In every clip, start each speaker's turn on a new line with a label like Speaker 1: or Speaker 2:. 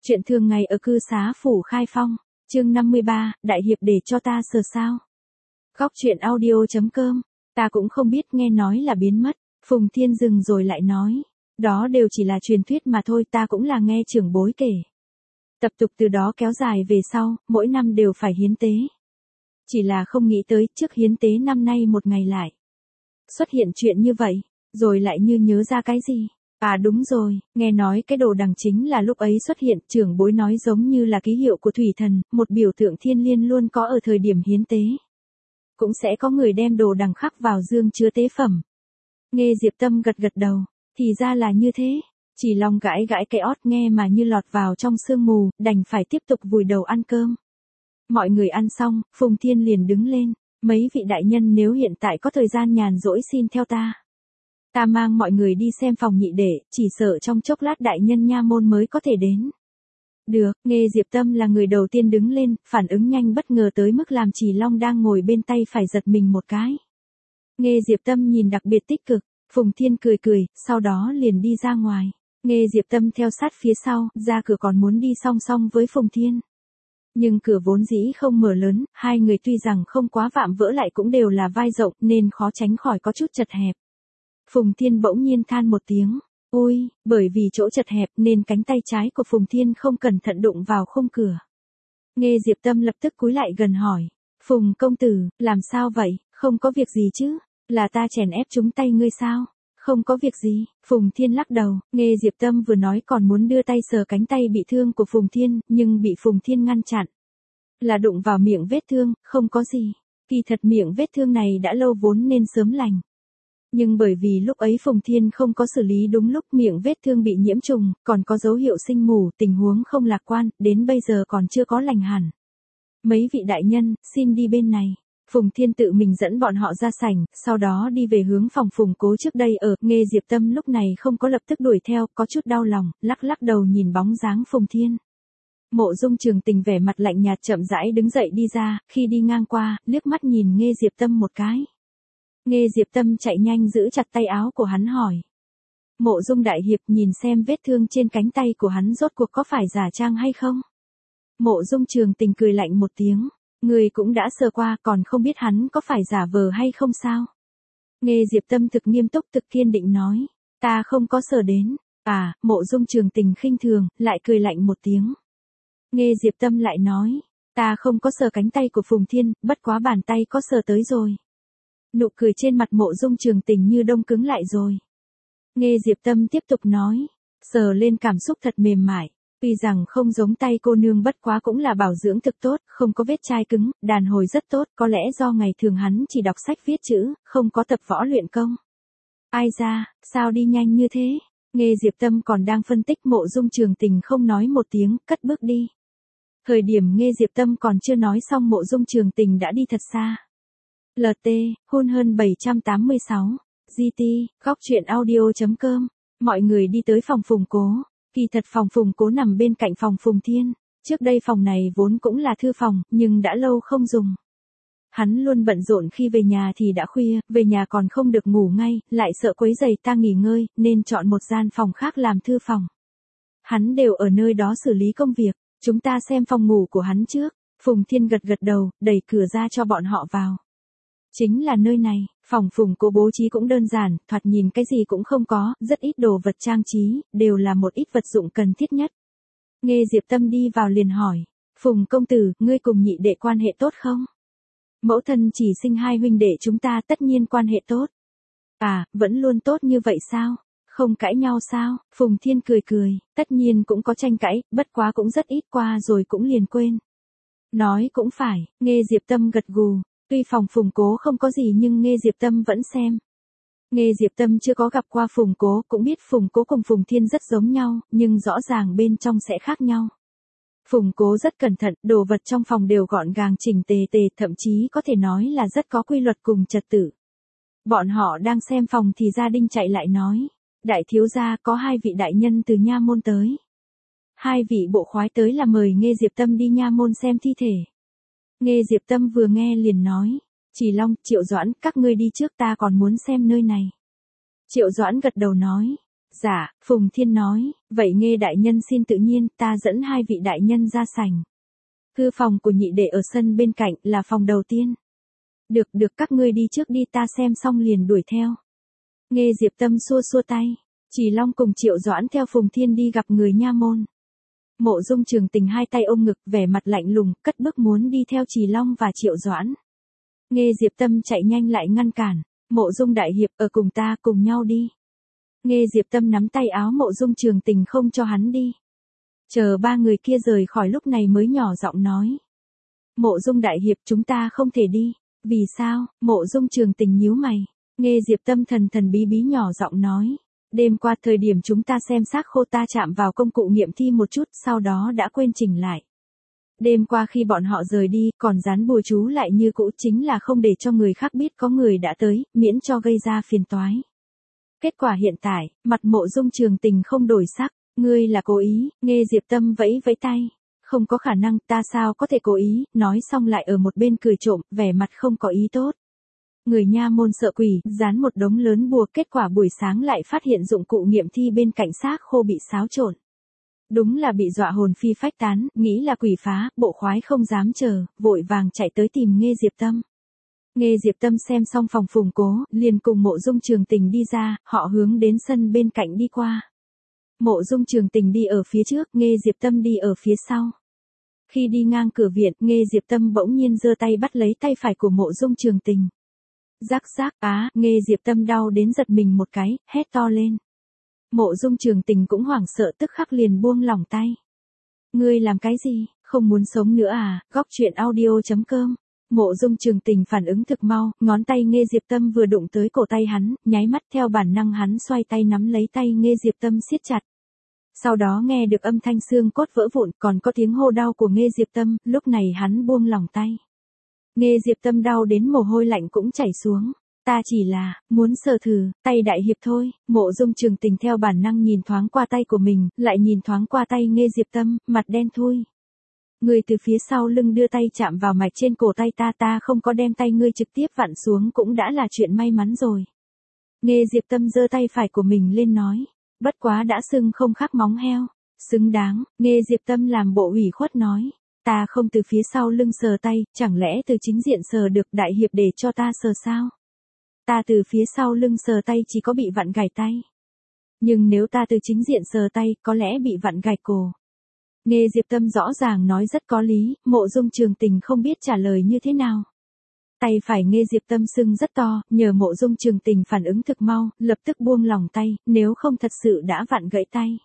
Speaker 1: Chuyện thường ngày ở cư xá phủ Khai Phong, chương 53, đại hiệp để cho ta sờ sao. Góc chuyện audio.com, ta cũng không biết, nghe nói là biến mất. Phùng Thiên dừng rồi lại nói, đó đều chỉ là truyền thuyết mà thôi, ta cũng là nghe trưởng bối kể. Tập tục từ đó kéo dài về sau, mỗi năm đều phải hiến tế. Chỉ là không nghĩ tới trước hiến tế năm nay một ngày lại xuất hiện chuyện như vậy, rồi lại như nhớ ra cái gì. À đúng rồi, nghe nói cái đồ đằng chính là lúc ấy xuất hiện, trưởng bối nói giống như là ký hiệu của thủy thần, một biểu tượng thiên liêng luôn có ở thời điểm hiến tế. Cũng sẽ có người đem đồ đằng khắc vào dương chứa tế phẩm. Nghe Diệp Tâm gật gật đầu, thì ra là như thế. Chỉ Long gãi gãi cái ót nghe mà như lọt vào trong sương mù, đành phải tiếp tục vùi đầu ăn cơm. Mọi người ăn xong, Phùng Thiên liền đứng lên, mấy vị đại nhân nếu hiện tại có thời gian nhàn rỗi xin theo ta. Ta mang mọi người đi xem phòng nhị đệ, chỉ sợ trong chốc lát đại nhân nha môn mới có thể đến. Được, nghe Diệp Tâm là người đầu tiên đứng lên, phản ứng nhanh bất ngờ tới mức làm Chỉ Long đang ngồi bên tay phải giật mình một cái. Nghe Diệp Tâm nhìn đặc biệt tích cực, Phùng Thiên cười cười, sau đó liền đi ra ngoài. Nghe Diệp Tâm theo sát phía sau, ra cửa còn muốn đi song song với Phùng Thiên. Nhưng cửa vốn dĩ không mở lớn, hai người tuy rằng không quá vạm vỡ lại cũng đều là vai rộng nên khó tránh khỏi có chút chật hẹp. Phùng Thiên bỗng nhiên than một tiếng, ôi, bởi vì chỗ chật hẹp nên cánh tay trái của Phùng Thiên không cẩn thận đụng vào khung cửa. Nghe Diệp Tâm lập tức cúi lại gần hỏi, Phùng công tử, làm sao vậy, không có việc gì chứ, là ta chèn ép trúng tay ngươi sao? Không có việc gì, Phùng Thiên lắc đầu, nghe Diệp Tâm vừa nói còn muốn đưa tay sờ cánh tay bị thương của Phùng Thiên, nhưng bị Phùng Thiên ngăn chặn. Là đụng vào miệng vết thương, không có gì. Kỳ thật miệng vết thương này đã lâu vốn nên sớm lành. Nhưng bởi vì lúc ấy Phùng Thiên không có xử lý đúng lúc, miệng vết thương bị nhiễm trùng, còn có dấu hiệu sinh mủ, tình huống không lạc quan, đến bây giờ còn chưa có lành hẳn. Mấy vị đại nhân, xin đi bên này. Phùng Thiên tự mình dẫn bọn họ ra sảnh, sau đó đi về hướng phòng Phùng Cố trước đây ở. Nghe Diệp Tâm lúc này không có lập tức đuổi theo, có chút đau lòng, lắc lắc đầu nhìn bóng dáng Phùng Thiên. Mộ Dung Trường Tình vẻ mặt lạnh nhạt chậm rãi đứng dậy đi ra, khi đi ngang qua, liếc mắt nhìn Nghe Diệp Tâm một cái. Nghe Diệp Tâm chạy nhanh giữ chặt tay áo của hắn hỏi. Mộ Dung đại hiệp, nhìn xem vết thương trên cánh tay của hắn rốt cuộc có phải giả trang hay không? Mộ Dung Trường Tình cười lạnh một tiếng. Người cũng đã sờ qua, còn không biết hắn có phải giả vờ hay không sao? Nghe Diệp Tâm thực nghiêm túc thực kiên định nói. Ta không có sờ đến. À, Mộ Dung Trường Tình khinh thường, lại cười lạnh một tiếng. Nghe Diệp Tâm lại nói. Ta không có sờ cánh tay của Phùng Thiên, bất quá bàn tay có sờ tới rồi. Nụ cười trên mặt Mộ Dung Trường Tình như đông cứng lại rồi. Nghe Diệp Tâm tiếp tục nói. Sờ lên cảm xúc thật mềm mại. Tuy rằng không giống tay cô nương, bất quá cũng là bảo dưỡng thực tốt, không có vết chai cứng, đàn hồi rất tốt, có lẽ do ngày thường hắn chỉ đọc sách viết chữ, không có tập võ luyện công. Ai ra, sao đi nhanh như thế? Nghe Diệp Tâm còn đang phân tích, Mộ Dung Trường Tình không nói một tiếng, cất bước đi. Thời điểm Nghe Diệp Tâm còn chưa nói xong, Mộ Dung Trường Tình đã đi thật xa. LT, hôn hơn 786, GT, góc chuyện audio.com, mọi người đi tới phòng Phùng Cố. Kỳ thật phòng Phùng Cố nằm bên cạnh phòng Phùng Thiên, trước đây phòng này vốn cũng là thư phòng, nhưng đã lâu không dùng. Hắn luôn bận rộn, khi về nhà thì đã khuya, về nhà còn không được ngủ ngay, lại sợ quấy rầy ta nghỉ ngơi, nên chọn một gian phòng khác làm thư phòng. Hắn đều ở nơi đó xử lý công việc, chúng ta xem phòng ngủ của hắn trước. Phùng Thiên gật gật đầu, đẩy cửa ra cho bọn họ vào. Chính là nơi này, phòng Phùng Cố bố trí cũng đơn giản, thoạt nhìn cái gì cũng không có, rất ít đồ vật trang trí, đều là một ít vật dụng cần thiết nhất. Nghe Diệp Tâm đi vào liền hỏi, Phùng công tử, ngươi cùng nhị đệ quan hệ tốt không? Mẫu thân chỉ sinh hai huynh đệ chúng ta, tất nhiên quan hệ tốt. À, vẫn luôn tốt như vậy sao? Không cãi nhau sao? Phùng Thiên cười cười, tất nhiên cũng có tranh cãi, bất quá cũng rất ít, qua rồi cũng liền quên. Nói cũng phải, nghe Diệp Tâm gật gù. Tuy phòng Phùng Cố không có gì nhưng Nghe Diệp Tâm vẫn xem. Nghe Diệp Tâm chưa có gặp qua Phùng Cố, cũng biết Phùng Cố cùng Phùng Thiên rất giống nhau, nhưng rõ ràng bên trong sẽ khác nhau. Phùng Cố rất cẩn thận, đồ vật trong phòng đều gọn gàng chỉnh tề, thậm chí có thể nói là rất có quy luật cùng trật tự. Bọn họ đang xem phòng thì gia đình chạy lại nói, đại thiếu gia, có hai vị đại nhân từ nha môn tới. Hai vị bộ khoái tới là mời Nghe Diệp Tâm đi nha môn xem thi thể. Nghe Diệp Tâm vừa nghe liền nói, Chỉ Long, Triệu Doãn, các ngươi đi trước, ta còn muốn xem nơi này. Triệu Doãn gật đầu nói, Dạ, Phùng Thiên nói, vậy Nghê đại nhân xin tự nhiên, ta dẫn hai vị đại nhân ra sảnh. Thư phòng của nhị đệ ở sân bên cạnh là phòng đầu tiên. Được các ngươi đi trước đi, ta xem xong liền đuổi theo. Nghê Diệp Tâm xua xua tay. Chỉ Long cùng Triệu Doãn theo Phùng Thiên đi gặp người nha môn. Mộ Dung Trường Tình hai tay ôm ngực, vẻ mặt lạnh lùng, cất bước muốn đi theo Chỉ Long và Triệu Doãn. Nghê Diệp Tâm chạy nhanh lại ngăn cản. Mộ Dung đại hiệp, ở cùng ta, cùng nhau đi. Nghê Diệp Tâm nắm tay áo Mộ Dung Trường Tình không cho hắn đi. Chờ ba người kia rời khỏi lúc này mới nhỏ giọng nói. Mộ Dung đại hiệp, chúng ta không thể đi. Vì sao? Mộ Dung Trường Tình nhíu mày. Nghê Diệp Tâm thần bí bí nhỏ giọng nói. Đêm qua thời điểm chúng ta xem xác khô, ta chạm vào công cụ nghiệm thi một chút, sau đó đã quên chỉnh lại. Đêm qua khi bọn họ rời đi, còn dán bùa chú lại như cũ, chính là không để cho người khác biết có người đã tới, miễn cho gây ra phiền toái. Kết quả hiện tại, mặt Mộ Dung Trường Tình không đổi sắc. Ngươi là cố ý? Nghê Diệp Tâm vẫy vẫy tay. Không có khả năng, ta sao có thể cố ý, nói xong lại ở một bên cười trộm, vẻ mặt không có ý tốt. Người nha môn sợ quỷ, dán một đống lớn bùa, kết quả buổi sáng lại phát hiện dụng cụ nghiệm thi bên cạnh xác khô bị xáo trộn. Đúng là bị dọa hồn phi phách tán, nghĩ là quỷ phá, bộ khoái không dám chờ, vội vàng chạy tới tìm Nghê Diệp Tâm. Nghê Diệp Tâm xem xong phòng Phùng Cố, liền cùng Mộ Dung Trường Tình đi ra, họ hướng đến sân bên cạnh đi qua. Mộ Dung Trường Tình đi ở phía trước, Nghê Diệp Tâm đi ở phía sau. Khi đi ngang cửa viện, Nghê Diệp Tâm bỗng nhiên giơ tay bắt lấy tay phải của Mộ Dung Trường Tình. Rắc rắc, Nghê Diệp Tâm đau đến giật mình một cái, hét to lên. Mộ Dung Trường Tình cũng hoảng sợ, tức khắc liền buông lỏng tay. Ngươi làm cái gì, không muốn sống nữa à? Góc truyện audio.com. Mộ Dung Trường Tình phản ứng thực mau, ngón tay Nghê Diệp Tâm vừa đụng tới cổ tay hắn, nháy mắt theo bản năng hắn xoay tay nắm lấy tay Nghê Diệp Tâm siết chặt. Sau đó nghe được âm thanh xương cốt vỡ vụn, còn có tiếng hô đau của Nghê Diệp Tâm, lúc này hắn buông lỏng tay. Nghê Diệp Tâm đau đến mồ hôi lạnh cũng chảy xuống. Ta chỉ là, muốn sờ thử, tay đại hiệp thôi. Mộ Dung Trường Tình theo bản năng nhìn thoáng qua tay của mình, lại nhìn thoáng qua tay Nghê Diệp Tâm, mặt đen thui. Người từ phía sau lưng đưa tay chạm vào mạch trên cổ tay ta không có đem tay ngươi trực tiếp vặn xuống cũng đã là chuyện may mắn rồi. Nghê Diệp Tâm giơ tay phải của mình lên nói. Bất quá đã sưng không khác móng heo. Xứng đáng, Nghê Diệp Tâm làm bộ ủy khuất nói. Ta không từ phía sau lưng sờ tay, chẳng lẽ từ chính diện sờ được, đại hiệp để cho ta sờ sao? Ta từ phía sau lưng sờ tay chỉ có bị vặn gãy tay. Nhưng nếu ta từ chính diện sờ tay, có lẽ bị vặn gãy cổ. Nghê Diệp Tâm rõ ràng nói rất có lý, Mộ Dung Trường Tình không biết trả lời như thế nào. Tay phải Nghê Diệp Tâm sưng rất to, nhờ Mộ Dung Trường Tình phản ứng thực mau, lập tức buông lỏng tay, nếu không thật sự đã vặn gãy tay.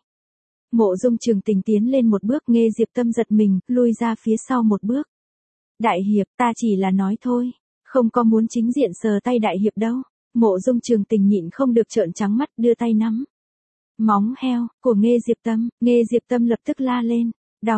Speaker 1: Mộ Dung Trường Tình tiến lên một bước, Nghê Diệp Tâm giật mình, lui ra phía sau một bước. Đại hiệp, ta chỉ là nói thôi, không có muốn chính diện sờ tay đại hiệp đâu. Mộ Dung Trường Tình nhịn không được trợn trắng mắt, đưa tay nắm móng heo của Nghê Diệp Tâm. Nghê Diệp Tâm lập tức la lên.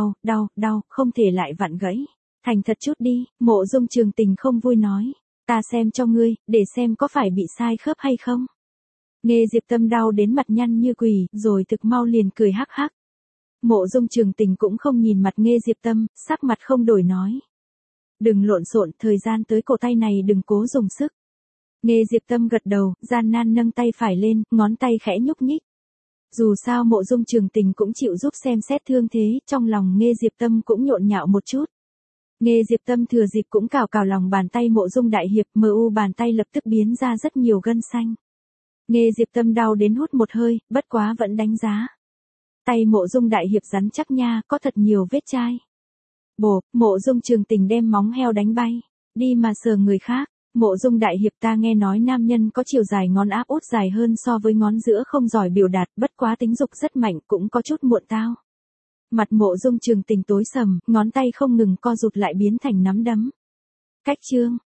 Speaker 1: Đau, không thể lại vặn gãy. Thành thật chút đi, Mộ Dung Trường Tình không vui nói. Ta xem cho ngươi, để xem có phải bị sai khớp hay không. Nghê Diệp Tâm đau đến mặt nhăn như quỷ, rồi thực mau liền cười hắc hắc. Mộ Dung Trường Tình cũng không nhìn mặt Nghê Diệp Tâm, sắc mặt không đổi nói. Đừng lộn xộn, thời gian tới cổ tay này đừng cố dùng sức. Nghê Diệp Tâm gật đầu, gian nan nâng tay phải lên, ngón tay khẽ nhúc nhích. Dù sao Mộ Dung Trường Tình cũng chịu giúp xem xét thương thế, trong lòng Nghê Diệp Tâm cũng nhộn nhạo một chút. Nghê Diệp Tâm thừa dịp cũng cào cào lòng bàn tay Mộ Dung đại hiệp, bàn tay lập tức biến ra rất nhiều gân xanh. Nghê Diệp Tâm đau đến hút một hơi, bất quá vẫn đánh giá. Tay Mộ Dung đại hiệp rắn chắc nha, có thật nhiều vết chai. Mộ Dung Trường Tình đem móng heo đánh bay. Đi mà sờ người khác. Mộ Dung đại hiệp, ta nghe nói nam nhân có chiều dài ngón áp út dài hơn so với ngón giữa không giỏi biểu đạt, bất quá tính dục rất mạnh, cũng có chút muộn tao. Mặt Mộ Dung Trường Tình tối sầm, ngón tay không ngừng co rụt lại biến thành nắm đấm. Cách chương.